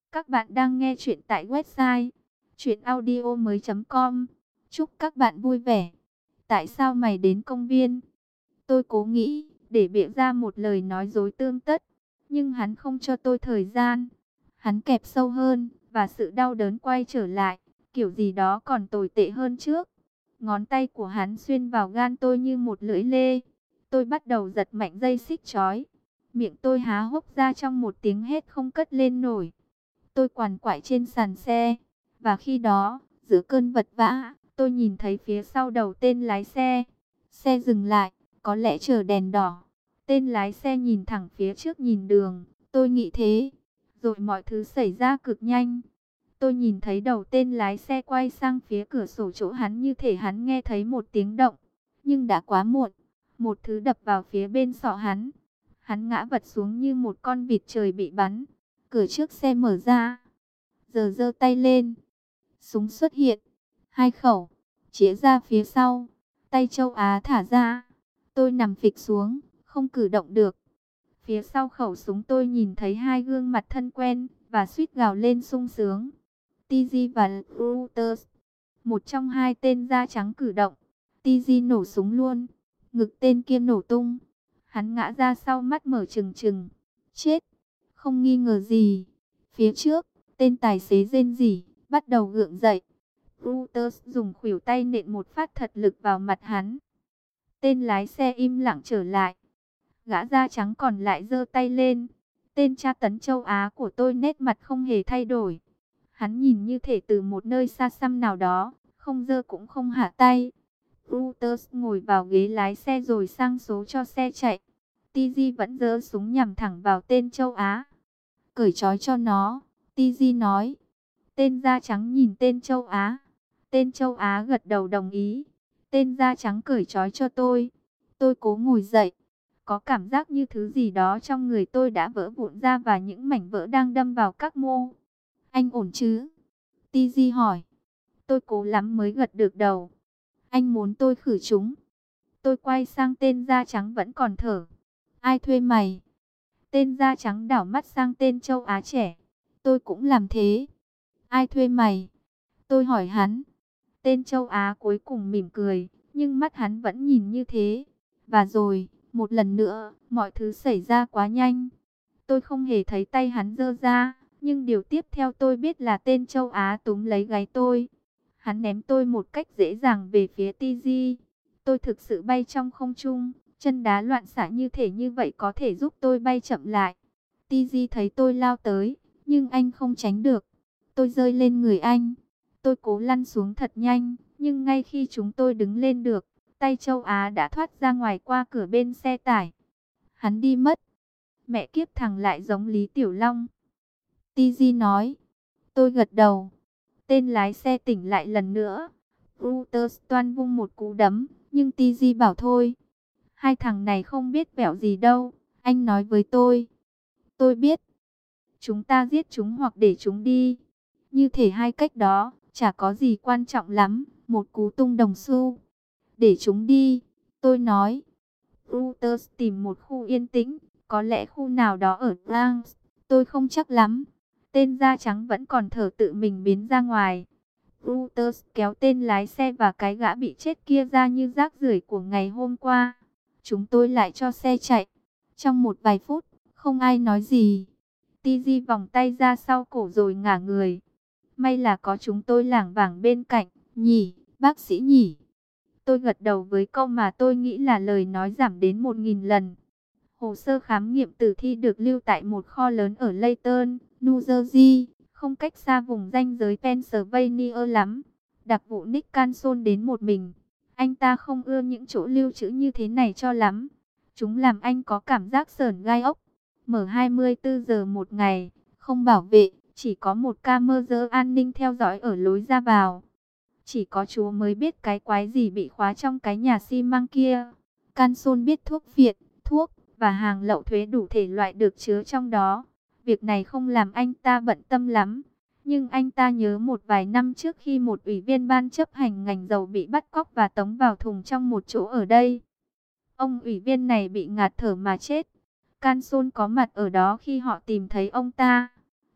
Các bạn đang nghe chuyện tại website chuyenaudio.com. Chúc các bạn vui vẻ. Tại sao mày đến công viên? Tôi cố nghĩ để bịa ra một lời nói dối tươm tất, nhưng hắn không cho tôi thời gian. Hắn kẹp sâu hơn và sự đau đớn quay trở lại, kiểu gì đó còn tồi tệ hơn trước. Ngón tay của hắn xuyên vào gan tôi như một lưỡi lê. Tôi bắt đầu giật mạnh dây xích trói. Miệng tôi há hốc ra trong một tiếng hét không cất lên nổi. Tôi quằn quại trên sàn xe, và khi đó, giữa cơn vật vã, tôi nhìn thấy phía sau đầu tên lái xe. Xe dừng lại, có lẽ chờ đèn đỏ. Tên lái xe nhìn thẳng phía trước nhìn đường, tôi nghĩ thế. Rồi mọi thứ xảy ra cực nhanh. Tôi nhìn thấy đầu tên lái xe quay sang phía cửa sổ chỗ hắn như thể hắn nghe thấy một tiếng động. Nhưng đã quá muộn, một thứ đập vào phía bên sọ hắn. Hắn ngã vật xuống như một con vịt trời bị bắn. Cửa trước xe mở ra. Giờ giơ tay lên. Súng xuất hiện. 2 khẩu. Chĩa ra phía sau. Tay châu Á thả ra. Tôi nằm phịch xuống. Không cử động được. Phía sau khẩu súng tôi nhìn thấy 2 gương mặt thân quen. Và suýt gào lên sung sướng. TG và Reuters. Một trong 2 tên da trắng cử động. TG nổ súng luôn. Ngực tên kia nổ tung. Hắn ngã ra sau, mắt mở trừng trừng. Chết. Không nghi ngờ gì. Phía trước, tên tài xế rên rỉ, bắt đầu gượng dậy. Reuters dùng khuỷu tay nện một phát thật lực vào mặt hắn. Tên lái xe im lặng trở lại. Gã da trắng còn lại giơ tay lên. Tên tra tấn châu Á của tôi nét mặt không hề thay đổi. Hắn nhìn như thể từ một nơi xa xăm nào đó, không giơ cũng không hạ tay. Reuters ngồi vào ghế lái xe rồi sang số cho xe chạy. TG vẫn giơ súng nhằm thẳng vào tên châu Á. Cởi trói cho nó, TG nói. Tên da trắng nhìn tên châu Á. Tên châu Á gật đầu đồng ý. Tên da trắng cởi trói cho tôi. Tôi cố ngồi dậy. Có cảm giác như thứ gì đó trong người tôi đã vỡ vụn ra và những mảnh vỡ đang đâm vào các mô. Anh ổn chứ? TG hỏi. Tôi cố lắm mới gật được đầu. Anh muốn tôi khử chúng. Tôi quay sang tên da trắng vẫn còn thở. Ai thuê mày? Tên da trắng đảo mắt sang tên châu Á trẻ. Tôi cũng làm thế. Ai thuê mày? Tôi hỏi hắn. Tên châu Á cuối cùng mỉm cười, nhưng mắt hắn vẫn nhìn như thế. Và rồi, một lần nữa, mọi thứ xảy ra quá nhanh. Tôi không hề thấy tay hắn giơ ra, nhưng điều tiếp theo tôi biết là tên châu Á túm lấy gáy tôi. Hắn ném tôi một cách dễ dàng về phía TG. Tôi thực sự bay trong không trung, chân đá loạn xạ như thể như vậy có thể giúp tôi bay chậm lại. TG thấy tôi lao tới, nhưng anh không tránh được. Tôi rơi lên người anh. Tôi cố lăn xuống thật nhanh, nhưng ngay khi chúng tôi đứng lên được, tay châu Á đã thoát ra ngoài qua cửa bên xe tải. Hắn đi mất. Mẹ kiếp thằng lại giống Lý Tiểu Long. TG nói. Tôi gật đầu. Tên lái xe tỉnh lại lần nữa. Reuters toan vung một cú đấm, nhưng TG bảo thôi. Hai thằng này không biết vẹo gì đâu, anh nói với tôi. Tôi biết. Chúng ta giết chúng hoặc để chúng đi. Như thể hai cách đó, chả có gì quan trọng lắm. Một cú tung đồng xu. Để chúng đi, tôi nói. Reuters tìm một khu yên tĩnh, có lẽ khu nào đó ở Bronx, tôi không chắc lắm. Tên da trắng vẫn còn thở tự mình biến ra ngoài. Reuters kéo tên lái xe và cái gã bị chết kia ra như rác rưởi của ngày hôm qua. Chúng tôi lại cho xe chạy. Trong một vài phút, không ai nói gì. TG vòng tay ra sau cổ rồi ngả người. May là có chúng tôi lảng vảng bên cạnh, nhỉ, bác sĩ nhỉ. Tôi gật đầu với câu mà tôi nghĩ là lời nói giảm đến 1000 lần. Hồ sơ khám nghiệm tử thi được lưu tại một kho lớn ở Layton, New Jersey, không cách xa vùng ranh giới Pennsylvania lắm. Đặc vụ Nick Canson đến một mình. Anh ta không ưa những chỗ lưu trữ như thế này cho lắm. Chúng làm anh có cảm giác sởn gai ốc. Mở 24 giờ một ngày, không bảo vệ, chỉ có một camera an ninh theo dõi ở lối ra vào. Chỉ có Chúa mới biết cái quái gì bị khóa trong cái nhà xi măng kia. Canson biết thuốc viện, thuốc và hàng lậu thuế đủ thể loại được chứa trong đó. Việc này không làm anh ta bận tâm lắm. Nhưng anh ta nhớ một vài năm trước khi một ủy viên ban chấp hành ngành dầu bị bắt cóc và tống vào thùng trong một chỗ ở đây. Ông ủy viên này bị ngạt thở mà chết. Canson có mặt ở đó khi họ tìm thấy ông ta.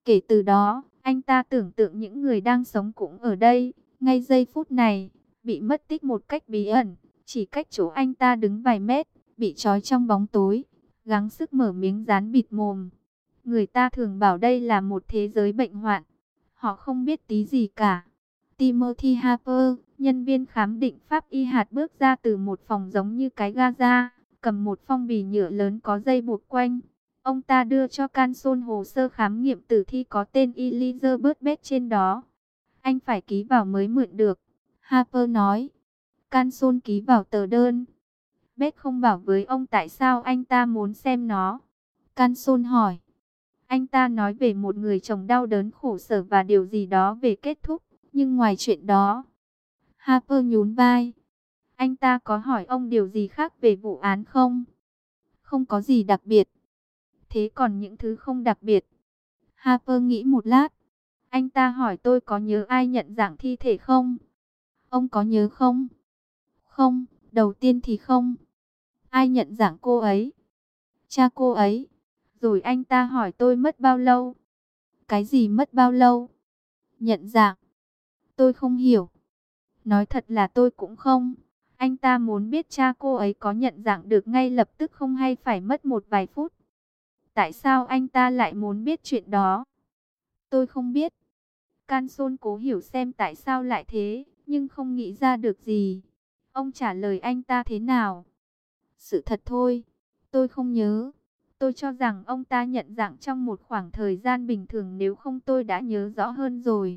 Kể từ đó, anh ta tưởng tượng những người đang sống cũng ở đây, ngay giây phút này, bị mất tích một cách bí ẩn, chỉ cách chỗ anh ta đứng vài mét, bị trói trong bóng tối, gắng sức mở miếng dán bịt mồm. Người ta thường bảo đây là một thế giới bệnh hoạn, họ không biết tí gì cả. Timothy Harper, nhân viên khám định pháp y hạt bước ra từ một phòng giống như cái Gaza, cầm một phong bì nhựa lớn có dây buộc quanh. Ông ta đưa cho Canson hồ sơ khám nghiệm tử thi có tên Elizabeth Bett trên đó. Anh phải ký vào mới mượn được, Harper nói. Canson ký vào tờ đơn. Bett không bảo với ông tại sao anh ta muốn xem nó. Canson hỏi. Anh ta nói về một người chồng đau đớn khổ sở và điều gì đó về kết thúc. Nhưng ngoài chuyện đó, Harper nhún vai. Anh ta có hỏi ông điều gì khác về vụ án không? Không có gì đặc biệt. Thế còn những thứ không đặc biệt? Harper nghĩ một lát. Anh ta hỏi tôi có nhớ ai nhận dạng thi thể không? Ông có nhớ không? Không, đầu tiên thì không. Ai nhận dạng cô ấy? Cha cô ấy. Rồi anh ta hỏi tôi mất bao lâu? Cái gì mất bao lâu? Nhận dạng. Tôi không hiểu. Nói thật là tôi cũng không. Anh ta muốn biết cha cô ấy có nhận dạng được ngay lập tức không hay phải mất một vài phút. Tại sao anh ta lại muốn biết chuyện đó? Tôi không biết. Canson cố hiểu xem tại sao lại thế, nhưng không nghĩ ra được gì. Ông trả lời anh ta thế nào? Sự thật thôi, tôi không nhớ. Tôi cho rằng ông ta nhận dạng trong một khoảng thời gian bình thường, nếu không tôi đã nhớ rõ hơn rồi.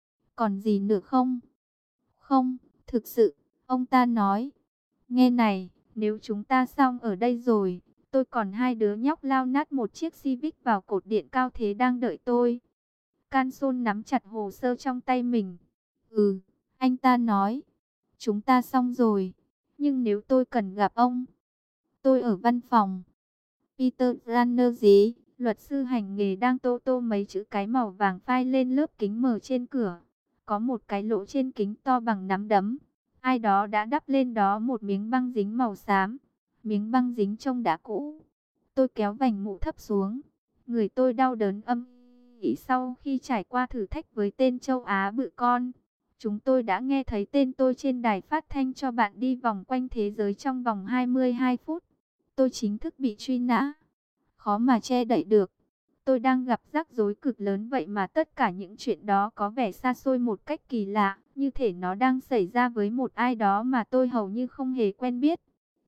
Còn gì nữa không? Không, thực sự, ông ta nói. Nghe này, nếu chúng ta xong ở đây rồi, tôi còn hai đứa nhóc lao nát một chiếc Civic vào cột điện cao thế đang đợi tôi. Canson nắm chặt hồ sơ trong tay mình. Ừ, anh ta nói. Chúng ta xong rồi. Nhưng nếu tôi cần gặp ông, tôi ở văn phòng. Peter Ranner gì? Luật sư hành nghề đang tô tô mấy chữ cái màu vàng phai lên lớp kính mờ trên cửa. Có một cái lỗ trên kính to bằng nắm đấm. Ai đó đã đắp lên đó một miếng băng dính màu xám. Miếng băng dính trông đã cũ. Tôi kéo vành mũ thấp xuống. Người tôi đau đớn âm ỉ sau khi trải qua thử thách với tên châu Á bự con. Chúng tôi đã nghe thấy tên tôi trên đài phát thanh cho bạn đi vòng quanh thế giới trong vòng 22 phút. Tôi chính thức bị truy nã. Khó mà che đậy được. Tôi đang gặp rắc rối cực lớn, vậy mà tất cả những chuyện đó có vẻ xa xôi một cách kỳ lạ, như thể nó đang xảy ra với một ai đó mà tôi hầu như không hề quen biết.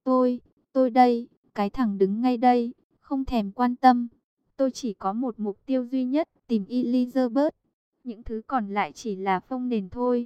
Tôi đây, cái thằng đứng ngay đây, không thèm quan tâm. Tôi chỉ có một mục tiêu duy nhất, tìm Elizabeth. Những thứ còn lại chỉ là phông nền thôi.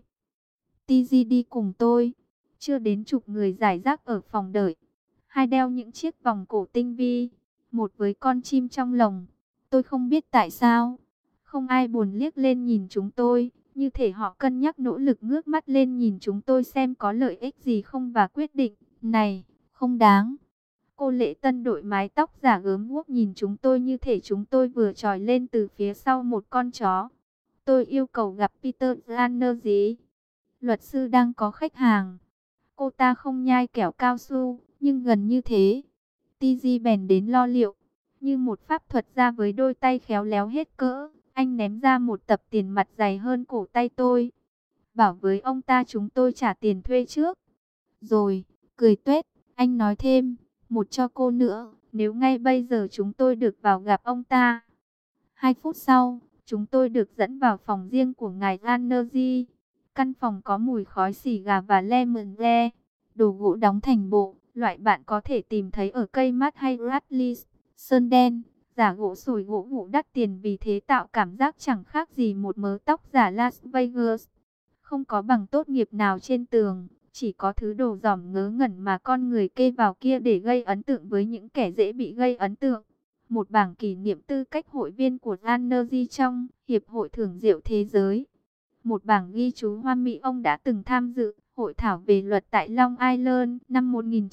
TG đi cùng tôi. Chưa đến chục người rải rác ở phòng đợi. Hai đeo những chiếc vòng cổ tinh vi, một với con chim trong lồng. Tôi không biết tại sao, không ai buồn liếc lên nhìn chúng tôi, như thể họ cân nhắc nỗ lực ngước mắt lên nhìn chúng tôi xem có lợi ích gì không và quyết định, này, không đáng. Cô Lệ Tân đội mái tóc giả gớm guốc nhìn chúng tôi như thể chúng tôi vừa trồi lên từ phía sau một con chó. Tôi yêu cầu gặp Peter Ranner gì? Luật sư đang có khách hàng. Cô ta không nhai kẹo cao su, nhưng gần như thế. TG bèn đến lo liệu. Như một pháp thuật ra với đôi tay khéo léo hết cỡ, anh ném ra một tập tiền mặt dày hơn cổ tay tôi. Bảo với ông ta chúng tôi trả tiền thuê trước. Rồi, cười tuét, anh nói thêm, một cho cô nữa, nếu ngay bây giờ chúng tôi được vào gặp ông ta. 2 phút sau, chúng tôi được dẫn vào phòng riêng của ngài Rannerji. Căn phòng có mùi khói xì gà và lemon re, đồ gỗ đóng thành bộ, loại bạn có thể tìm thấy ở cây mát hay Radley, sơn đen, giả gỗ sồi gỗ gụ đắt tiền, vì thế tạo cảm giác chẳng khác gì một mớ tóc giả Las Vegas. Không có bằng tốt nghiệp nào trên tường, chỉ có thứ đồ dỏm ngớ ngẩn mà con người kê vào kia để gây ấn tượng với những kẻ dễ bị gây ấn tượng. Một bảng kỷ niệm tư cách hội viên của Rannerji trong Hiệp hội Thưởng Rượu Thế Giới. Một bảng ghi chú hoa mỹ ông đã từng tham dự hội thảo về luật tại Long Island năm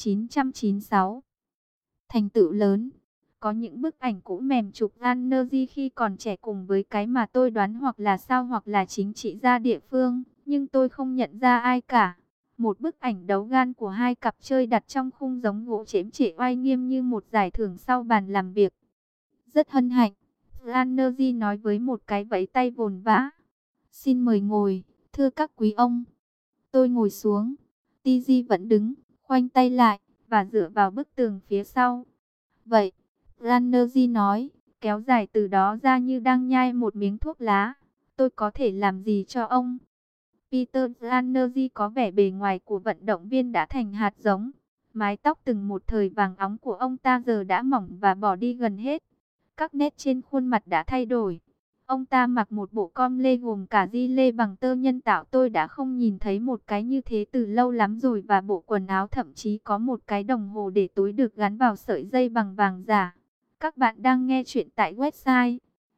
1996. Thành tựu lớn. Có những bức ảnh cũ mềm chụp Rannerji khi còn trẻ cùng với cái mà tôi đoán hoặc là sao hoặc là chính trị gia địa phương, nhưng tôi không nhận ra ai cả. Một bức ảnh đấu gan của hai cặp chơi đặt trong khung giống gỗ chễm chệ oai nghiêm như một giải thưởng sau bàn làm việc. Rất hân hạnh, Lanergy nói với một cái vẫy tay vồn vã. Xin mời ngồi, thưa các quý ông. Tôi ngồi xuống. TG vẫn đứng, khoanh tay lại, và dựa vào bức tường phía sau. Vậy, Lanergy nói, kéo dài từ đó ra như đang nhai một miếng thuốc lá. Tôi có thể làm gì cho ông? Peter Lanergy có vẻ bề ngoài của vận động viên đã thành hạt giống. Mái tóc từng một thời vàng óng của ông ta giờ đã mỏng và bỏ đi gần hết. Các nét trên khuôn mặt đã thay đổi. Ông ta mặc một bộ com lê gồm cả di lê bằng tơ nhân tạo, tôi đã không nhìn thấy một cái như thế từ lâu lắm rồi, và bộ quần áo thậm chí có một cái đồng hồ để túi được gắn vào sợi dây bằng vàng giả. Các bạn đang nghe chuyện tại website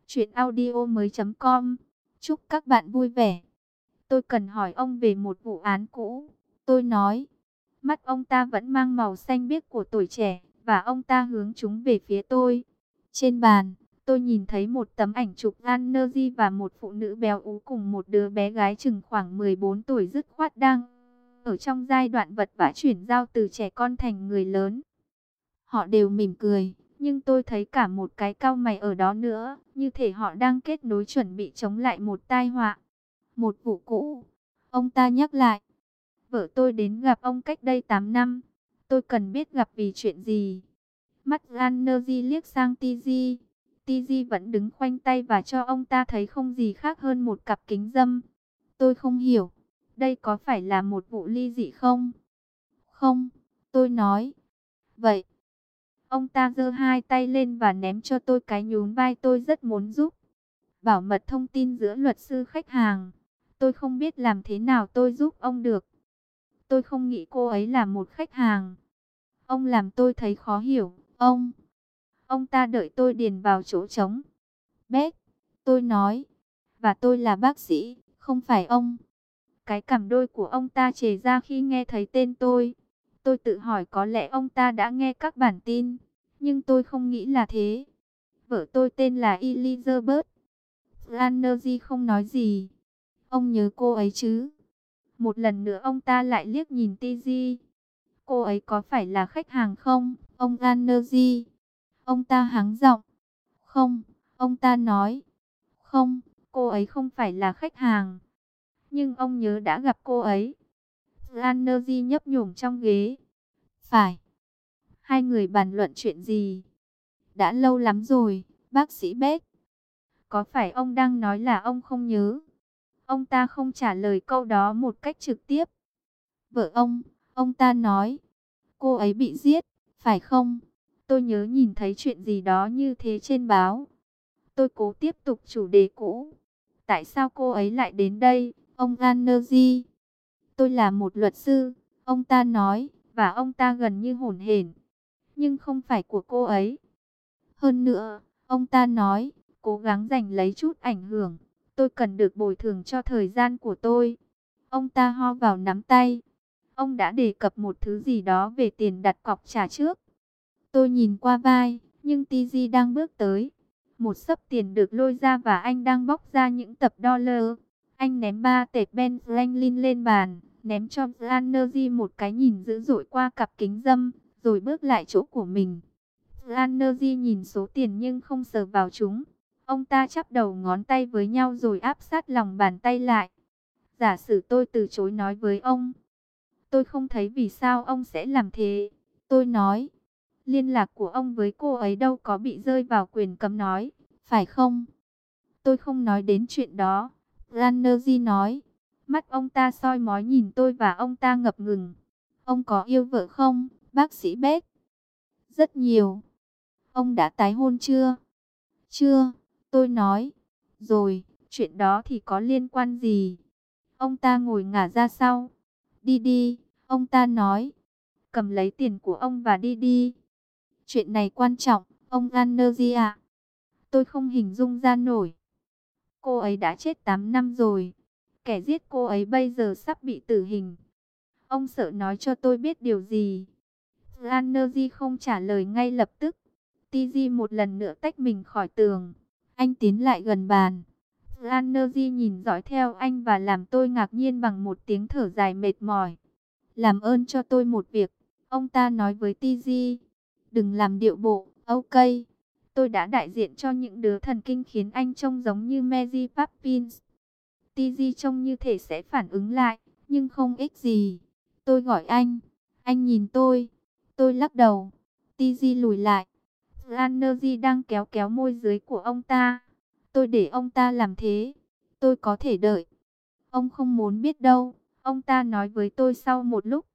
chuyenaudio.com. Chúc các bạn vui vẻ. Tôi cần hỏi ông về một vụ án cũ. Tôi nói. Mắt ông ta vẫn mang màu xanh biếc của tuổi trẻ, và ông ta hướng chúng về phía tôi. Trên bàn, tôi nhìn thấy một tấm ảnh chụp Lanergy và một phụ nữ béo ú cùng một đứa bé gái chừng khoảng 14 tuổi dứt khoát đang ở trong giai đoạn vật vã chuyển giao từ trẻ con thành người lớn. Họ đều mỉm cười, nhưng tôi thấy cả một cái cau mày ở đó nữa, như thể họ đang kết nối chuẩn bị chống lại một tai họa. Một vụ cũ, ông ta nhắc lại. Vợ tôi đến gặp ông cách đây 8 năm. Tôi cần biết gặp vì chuyện gì. Mắt Lanergy liếc sang TG. TG vẫn đứng khoanh tay và cho ông ta thấy không gì khác hơn một cặp kính râm. Tôi không hiểu. Đây có phải là một vụ ly dị không? Không, tôi nói. Vậy. Ông ta giơ hai tay lên và ném cho tôi cái nhún vai, tôi rất muốn giúp. Bảo mật thông tin giữa luật sư khách hàng. Tôi không biết làm thế nào tôi giúp ông được. Tôi không nghĩ cô ấy là một khách hàng. Ông làm tôi thấy khó hiểu. Ông ta đợi tôi điền vào chỗ trống. Beth, tôi nói. Và tôi là bác sĩ, không phải ông. Cái cằm đôi của ông ta chề ra khi nghe thấy tên tôi. Tôi tự hỏi có lẽ ông ta đã nghe các bản tin. Nhưng tôi không nghĩ là thế. Vợ tôi tên là Elizabeth. Lanergy không nói gì. Ông nhớ cô ấy chứ? Một lần nữa ông ta lại liếc nhìn TG. Cô ấy có phải là khách hàng không, ông Lanergy? Ông ta hắng giọng. Không, ông ta nói. Không, cô ấy không phải là khách hàng. Nhưng ông nhớ đã gặp cô ấy. Lanergy nhấp nhổm trong ghế. Phải. Hai người bàn luận chuyện gì? Đã lâu lắm rồi, bác sĩ Beck. Có phải ông đang nói là ông không nhớ? Ông ta không trả lời câu đó một cách trực tiếp. Vợ ông ta nói. Cô ấy bị giết, phải không? Tôi nhớ nhìn thấy chuyện gì đó như thế trên báo. Tôi cố tiếp tục chủ đề cũ. Tại sao cô ấy lại đến đây, ông Lanergy? Tôi là một luật sư, ông ta nói, và ông ta gần như hổn hển. Nhưng không phải của cô ấy. Hơn nữa, ông ta nói, cố gắng giành lấy chút ảnh hưởng. Tôi cần được bồi thường cho thời gian của tôi. Ông ta ho vào nắm tay. Ông đã đề cập một thứ gì đó về tiền đặt cọc trả trước. Tôi nhìn qua vai, nhưng TG đang bước tới. Một xấp tiền được lôi ra và anh đang bóc ra những tập dollar. Anh ném 3 tệp Ben Franklin lên bàn, ném cho Lanergy một cái nhìn dữ dội qua cặp kính râm, rồi bước lại chỗ của mình. Lanergy nhìn số tiền nhưng không sờ vào chúng. Ông ta chắp đầu ngón tay với nhau rồi áp sát lòng bàn tay lại. Giả sử tôi từ chối nói với ông. Tôi không thấy vì sao ông sẽ làm thế. Tôi nói. Liên lạc của ông với cô ấy đâu có bị rơi vào quyền cấm nói, phải không? Tôi không nói đến chuyện đó. Lanergy nói. Mắt ông ta soi mói nhìn tôi và ông ta ngập ngừng. Ông có yêu vợ không, bác sĩ Beck? Rất nhiều. Ông đã tái hôn chưa? Chưa, tôi nói. Rồi, chuyện đó thì có liên quan gì? Ông ta ngồi ngả ra sau. Đi đi, ông ta nói. Cầm lấy tiền của ông và đi đi. Chuyện này quan trọng, ông Lanergy ạ. Tôi không hình dung ra nổi. Cô ấy đã chết 8 năm rồi. Kẻ giết cô ấy bây giờ sắp bị tử hình. Ông sợ nói cho tôi biết điều gì? Lanergy không trả lời ngay lập tức. TG một lần nữa tách mình khỏi tường. Anh tiến lại gần bàn. Lanergy nhìn dõi theo anh và làm tôi ngạc nhiên bằng một tiếng thở dài mệt mỏi. Làm ơn cho tôi một việc, ông ta nói với TG. Đừng làm điệu bộ, ok. Tôi đã đại diện cho những đứa thần kinh khiến anh trông giống như Mary Poppins. TG trông như thể sẽ phản ứng lại, nhưng không ích gì. Tôi gọi anh nhìn tôi lắc đầu. TG lùi lại. Flannery đang kéo kéo môi dưới của ông ta. Tôi để ông ta làm thế. Tôi có thể đợi. Ông không muốn biết đâu, ông ta nói với tôi sau một lúc.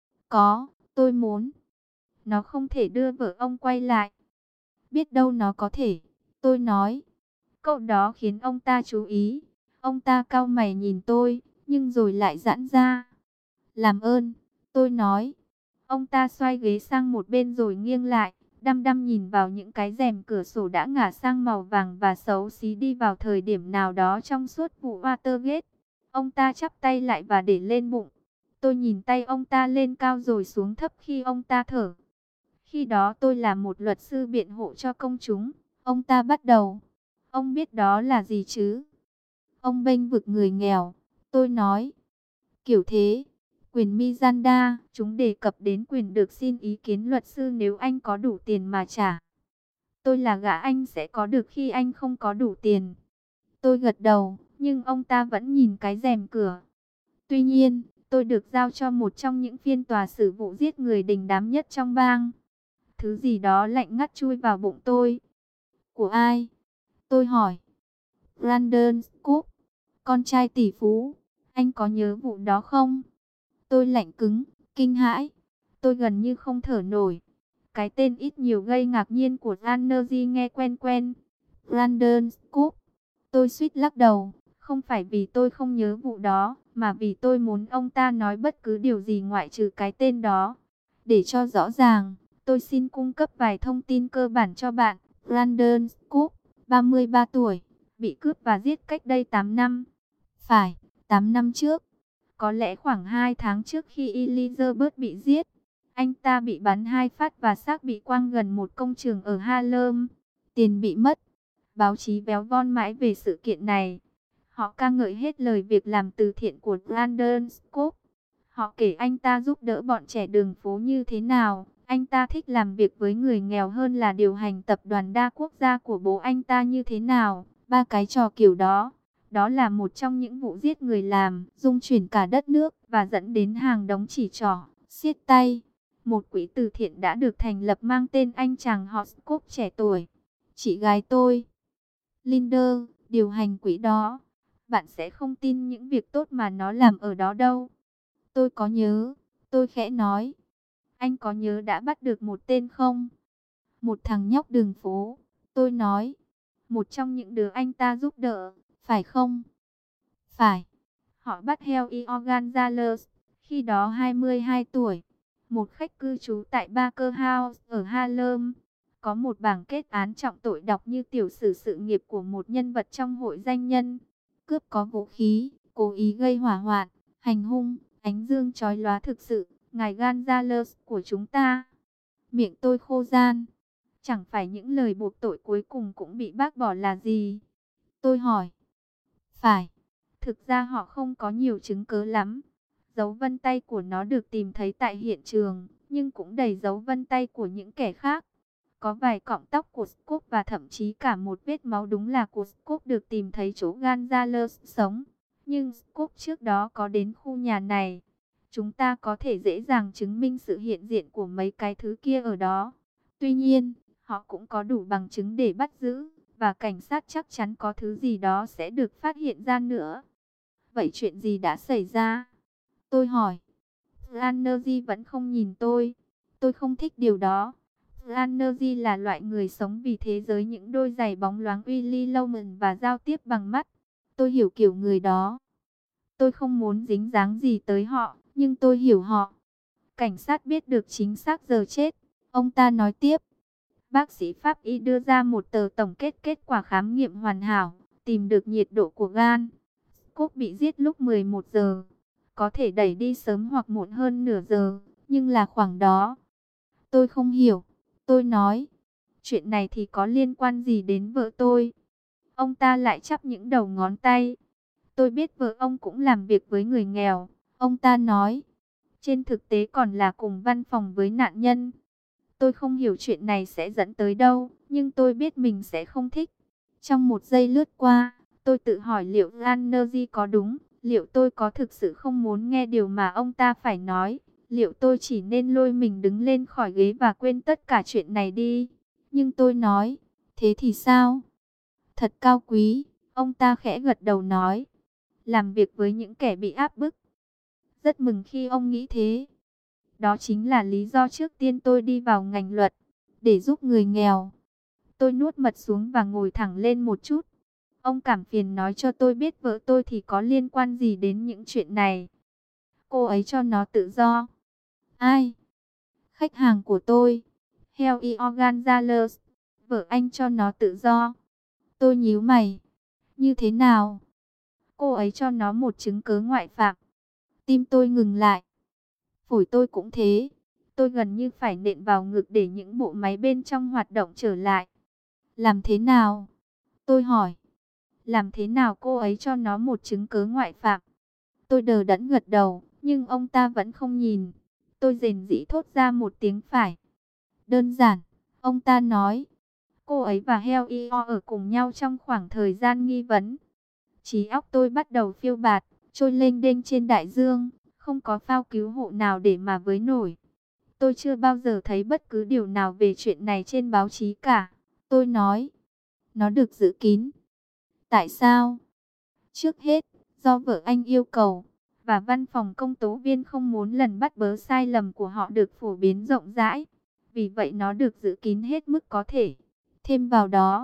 Có, tôi muốn. Nó không thể đưa vợ ông quay lại. Biết đâu nó có thể, tôi nói. Câu đó khiến ông ta chú ý. Ông ta cau mày nhìn tôi, nhưng rồi lại giãn ra. Làm ơn, tôi nói. Ông ta xoay ghế sang một bên rồi nghiêng lại, đăm đăm nhìn vào những cái rèm cửa sổ đã ngả sang màu vàng và xấu xí đi vào thời điểm nào đó trong suốt vụ Watergate. Ông ta chắp tay lại và để lên bụng. Tôi nhìn tay ông ta lên cao rồi xuống thấp khi ông ta thở. Khi đó tôi là một luật sư biện hộ cho công chúng. Ông ta bắt đầu. Ông biết đó là gì chứ? Ông bênh vực người nghèo. Tôi nói. Kiểu thế. Quyền Mizanda, chúng đề cập đến quyền được xin ý kiến luật sư nếu anh có đủ tiền mà trả. Tôi là gã anh sẽ có được khi anh không có đủ tiền. Tôi gật đầu, nhưng ông ta vẫn nhìn cái rèm cửa. Tuy nhiên, tôi được giao cho một trong những phiên tòa xử vụ giết người đình đám nhất trong bang. Thứ gì đó lạnh ngắt chui vào bụng tôi. Của ai? Tôi hỏi. Brandon Scoop, con trai tỷ phú. Anh có nhớ vụ đó không? Tôi lạnh cứng, kinh hãi. Tôi gần như không thở nổi. Cái tên ít nhiều gây ngạc nhiên của Rannergy nghe quen quen. Brandon Scoop. Tôi suýt lắc đầu. Không phải vì tôi không nhớ vụ đó, mà vì tôi muốn ông ta nói bất cứ điều gì ngoại trừ cái tên đó. Để cho rõ ràng, tôi xin cung cấp vài thông tin cơ bản cho bạn. Brandon Scoop, 33 tuổi, bị cướp và giết cách đây 8 năm. Phải, 8 năm trước. Có lẽ khoảng 2 tháng trước khi Elizabeth bị giết, anh ta bị bắn 2 phát và xác bị quăng gần một công trường ở Harlem. Tiền bị mất. Báo chí véo von mãi về sự kiện này. Họ ca ngợi hết lời việc làm từ thiện của Brandon Scoop. Họ kể anh ta giúp đỡ bọn trẻ đường phố như thế nào. Anh ta thích làm việc với người nghèo hơn là điều hành tập đoàn đa quốc gia của bố anh ta như thế nào. Ba cái trò kiểu đó. Đó là một trong những vụ giết người làm, rung chuyển cả đất nước và dẫn đến hàng đống chỉ trỏ, xiết tay. Một quỹ từ thiện đã được thành lập mang tên anh chàng họ Scoop trẻ tuổi. Chị gái tôi, Linda, điều hành quỹ đó. Bạn sẽ không tin những việc tốt mà nó làm ở đó đâu. Tôi có nhớ, tôi khẽ nói. Anh có nhớ đã bắt được một tên không? Một thằng nhóc đường phố, tôi nói. Một trong những đứa anh ta giúp đỡ, phải không? Phải. Họ bắt Helio Gonzalez, khi đó 22 tuổi. Một khách cư trú tại Baker House ở Harlem. Có một bảng kết án trọng tội đọc như tiểu sử sự nghiệp của một nhân vật trong hội danh nhân. Cướp có vũ khí, cố ý gây hỏa hoạn, hành hung, ánh dương chói lóa thực sự. Ngài Gonzalez của chúng ta. Miệng tôi khô ran. Chẳng phải những lời buộc tội cuối cùng cũng bị bác bỏ là gì? Tôi hỏi. Phải. Thực ra họ không có nhiều chứng cứ lắm. Dấu vân tay của nó được tìm thấy tại hiện trường, nhưng cũng đầy dấu vân tay của những kẻ khác. Có vài cọng tóc của Scoop và thậm chí cả một vết máu đúng là của Scoop được tìm thấy chỗ Gonzalez sống. Nhưng Scoop trước đó có đến khu nhà này. Chúng ta có thể dễ dàng chứng minh sự hiện diện của mấy cái thứ kia ở đó. Tuy nhiên, họ cũng có đủ bằng chứng để bắt giữ, và cảnh sát chắc chắn có thứ gì đó sẽ được phát hiện ra nữa. Vậy chuyện gì đã xảy ra? Tôi hỏi. Flannery vẫn không nhìn tôi. Tôi không thích điều đó. Flannery là loại người sống vì thế giới những đôi giày bóng loáng Willy Loman và giao tiếp bằng mắt. Tôi hiểu kiểu người đó. Tôi không muốn dính dáng gì tới họ, nhưng tôi hiểu họ. Cảnh sát biết được chính xác giờ chết. Ông ta nói tiếp. Bác sĩ pháp y đưa ra một tờ tổng kết kết quả khám nghiệm hoàn hảo, tìm được nhiệt độ của gan. Scoop bị giết lúc 11 giờ. Có thể đẩy đi sớm hoặc muộn hơn nửa giờ, nhưng là khoảng đó. Tôi không hiểu. Tôi nói, chuyện này thì có liên quan gì đến vợ tôi? Ông ta lại chắp những đầu ngón tay. Tôi biết vợ ông cũng làm việc với người nghèo. Ông ta nói, trên thực tế còn là cùng văn phòng với nạn nhân. Tôi không hiểu chuyện này sẽ dẫn tới đâu, nhưng tôi biết mình sẽ không thích. Trong một giây lướt qua, tôi tự hỏi liệu Gannergy có đúng, liệu tôi có thực sự không muốn nghe điều mà ông ta phải nói, liệu tôi chỉ nên lôi mình đứng lên khỏi ghế và quên tất cả chuyện này đi. Nhưng tôi nói, thế thì sao? Thật cao quý, ông ta khẽ gật đầu nói. Làm việc với những kẻ bị áp bức. Rất mừng khi ông nghĩ thế. Đó chính là lý do trước tiên tôi đi vào ngành luật, để giúp người nghèo. Tôi nuốt mật xuống và ngồi thẳng lên một chút. Ông cảm phiền nói cho tôi biết vợ tôi thì có liên quan gì đến những chuyện này. Cô ấy cho nó tự do. Ai? Khách hàng của tôi. Helly Gonzalez. Vợ anh cho nó tự do. Tôi nhíu mày. Như thế nào? Cô ấy cho nó một chứng cớ ngoại phạm. Tim tôi ngừng lại. Phổi tôi cũng thế. Tôi gần như phải nện vào ngực để những bộ máy bên trong hoạt động trở lại. Làm thế nào? Tôi hỏi. Làm thế nào cô ấy cho nó một chứng cớ ngoại phạm? Tôi đờ đẫn gật đầu, nhưng ông ta vẫn không nhìn. Tôi rền rĩ thốt ra một tiếng phải. Đơn giản, ông ta nói. Cô ấy và Helio ở cùng nhau trong khoảng thời gian nghi vấn. Trí óc tôi bắt đầu phiêu bạt, trôi lênh đênh trên đại dương, không có phao cứu hộ nào để mà với nổi. Tôi chưa bao giờ thấy bất cứ điều nào về chuyện này trên báo chí cả. Tôi nói, nó được giữ kín. Tại sao? Trước hết, do vợ anh yêu cầu, và văn phòng công tố viên không muốn lần bắt bớ sai lầm của họ được phổ biến rộng rãi. Vì vậy nó được giữ kín hết mức có thể. Thêm vào đó,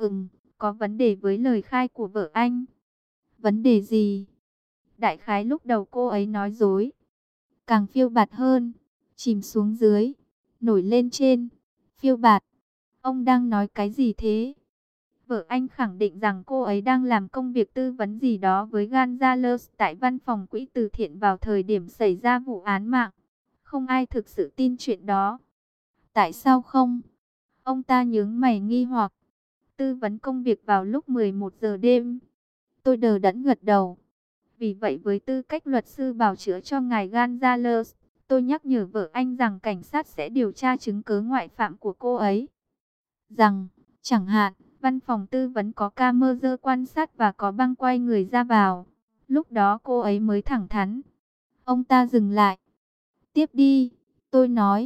có vấn đề với lời khai của vợ anh. Vấn đề gì? Đại khái lúc đầu cô ấy nói dối. Càng phiêu bạt hơn, chìm xuống dưới, nổi lên trên, phiêu bạt. Ông đang nói cái gì thế? Vợ anh khẳng định rằng cô ấy đang làm công việc tư vấn gì đó với Gonzalez tại văn phòng quỹ từ thiện vào thời điểm xảy ra vụ án mạng. Không ai thực sự tin chuyện đó. Tại sao không? Ông ta nhướng mày nghi hoặc. Tư vấn công việc vào lúc 11 giờ đêm. Tôi đờ đẫn gật đầu. Vì vậy với tư cách luật sư bào chữa cho ngài Gonzalez, tôi nhắc nhở vợ anh rằng cảnh sát sẽ điều tra chứng cứ ngoại phạm của cô ấy. Rằng, chẳng hạn, văn phòng tư vấn có camera quan sát và có băng quay người ra vào. Lúc đó cô ấy mới thẳng thắn. Ông ta dừng lại. Tiếp đi, tôi nói.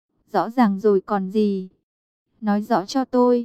Rõ ràng rồi còn gì. Nói rõ cho tôi.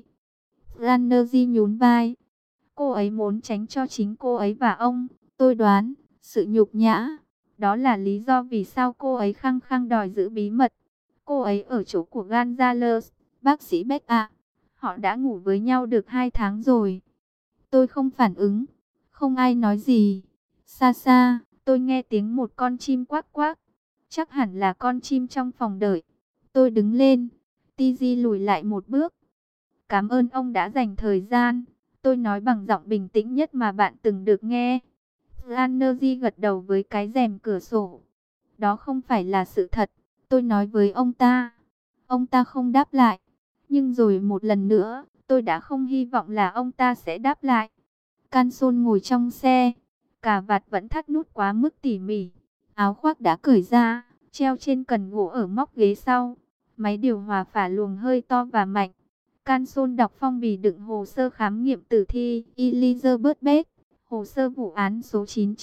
Rannerji nhún vai. Cô ấy muốn tránh cho chính cô ấy và ông. Tôi đoán, sự nhục nhã. Đó là lý do vì sao cô ấy khăng khăng đòi giữ bí mật. Cô ấy ở chỗ của Gonzalez, bác sĩ Beck ạ. Họ đã ngủ với nhau được 2 tháng rồi. Tôi không phản ứng. Không ai nói gì. Xa xa, tôi nghe tiếng một con chim quác quác. Chắc hẳn là con chim trong phòng đợi. Tôi đứng lên. Tiji lùi lại một bước. Cảm ơn ông đã dành thời gian. Tôi nói bằng giọng bình tĩnh nhất mà bạn từng được nghe. Rannerji gật đầu với cái rèm cửa sổ. Đó không phải là sự thật. Tôi nói với ông ta. Ông ta không đáp lại. Nhưng rồi một lần nữa, tôi đã không hy vọng là ông ta sẽ đáp lại. Canson ngồi trong xe. Cà vạt vẫn thắt nút quá mức tỉ mỉ. Áo khoác đã cởi ra, treo trên cần gỗ ở móc ghế sau. Máy điều hòa phả luồng hơi to và mạnh. Canson đọc phong bì đựng hồ sơ khám nghiệm tử thi Elizabeth Beck. Hồ sơ vụ án số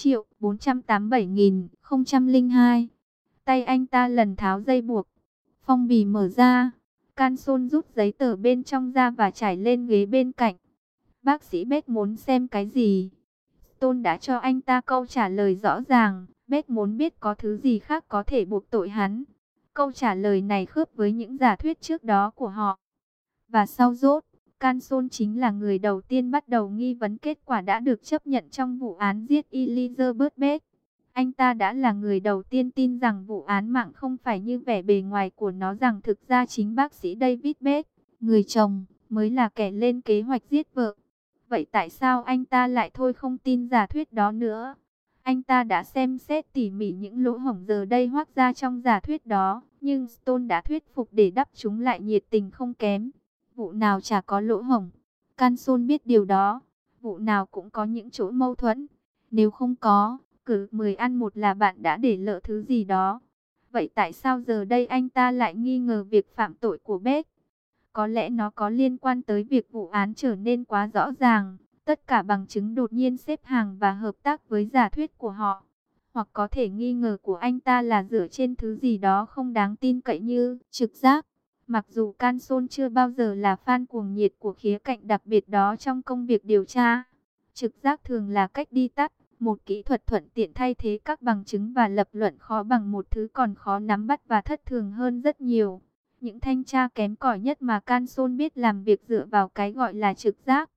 9.487.002. Tay anh ta lần tháo dây buộc. Phong bì mở ra. Canson rút giấy tờ bên trong ra và trải lên ghế bên cạnh. Bác sĩ Beck muốn xem cái gì? Stone đã cho anh ta câu trả lời rõ ràng. Beck muốn biết có thứ gì khác có thể buộc tội hắn. Câu trả lời này khớp với những giả thuyết trước đó của họ. Và sau rốt, Canson chính là người đầu tiên bắt đầu nghi vấn kết quả đã được chấp nhận trong vụ án giết Elizabeth Beck. Anh ta đã là người đầu tiên tin rằng vụ án mạng không phải như vẻ bề ngoài của nó, rằng thực ra chính bác sĩ David Beck, người chồng, mới là kẻ lên kế hoạch giết vợ. Vậy tại sao anh ta lại thôi không tin giả thuyết đó nữa? Anh ta đã xem xét tỉ mỉ những lỗ hổng giờ đây hoác ra trong giả thuyết đó, nhưng Stone đã thuyết phục để đắp chúng lại nhiệt tình không kém. Vụ nào chả có lỗ hổng. Canson biết điều đó. Vụ nào cũng có những chỗ mâu thuẫn. Nếu không có, cử 10 ăn một là bạn đã để lỡ thứ gì đó. Vậy tại sao giờ đây anh ta lại nghi ngờ việc phạm tội của Beck? Có lẽ nó có liên quan tới việc vụ án trở nên quá rõ ràng. Tất cả bằng chứng đột nhiên xếp hàng và hợp tác với giả thuyết của họ. Hoặc có thể nghi ngờ của anh ta là dựa trên thứ gì đó không đáng tin cậy như trực giác. Mặc dù Canson chưa bao giờ là fan cuồng nhiệt của khía cạnh đặc biệt đó trong công việc điều tra. Trực giác thường là cách đi tắt, một kỹ thuật thuận tiện thay thế các bằng chứng và lập luận khó bằng một thứ còn khó nắm bắt và thất thường hơn rất nhiều. Những thanh tra kém cỏi nhất mà Canson biết làm việc dựa vào cái gọi là trực giác.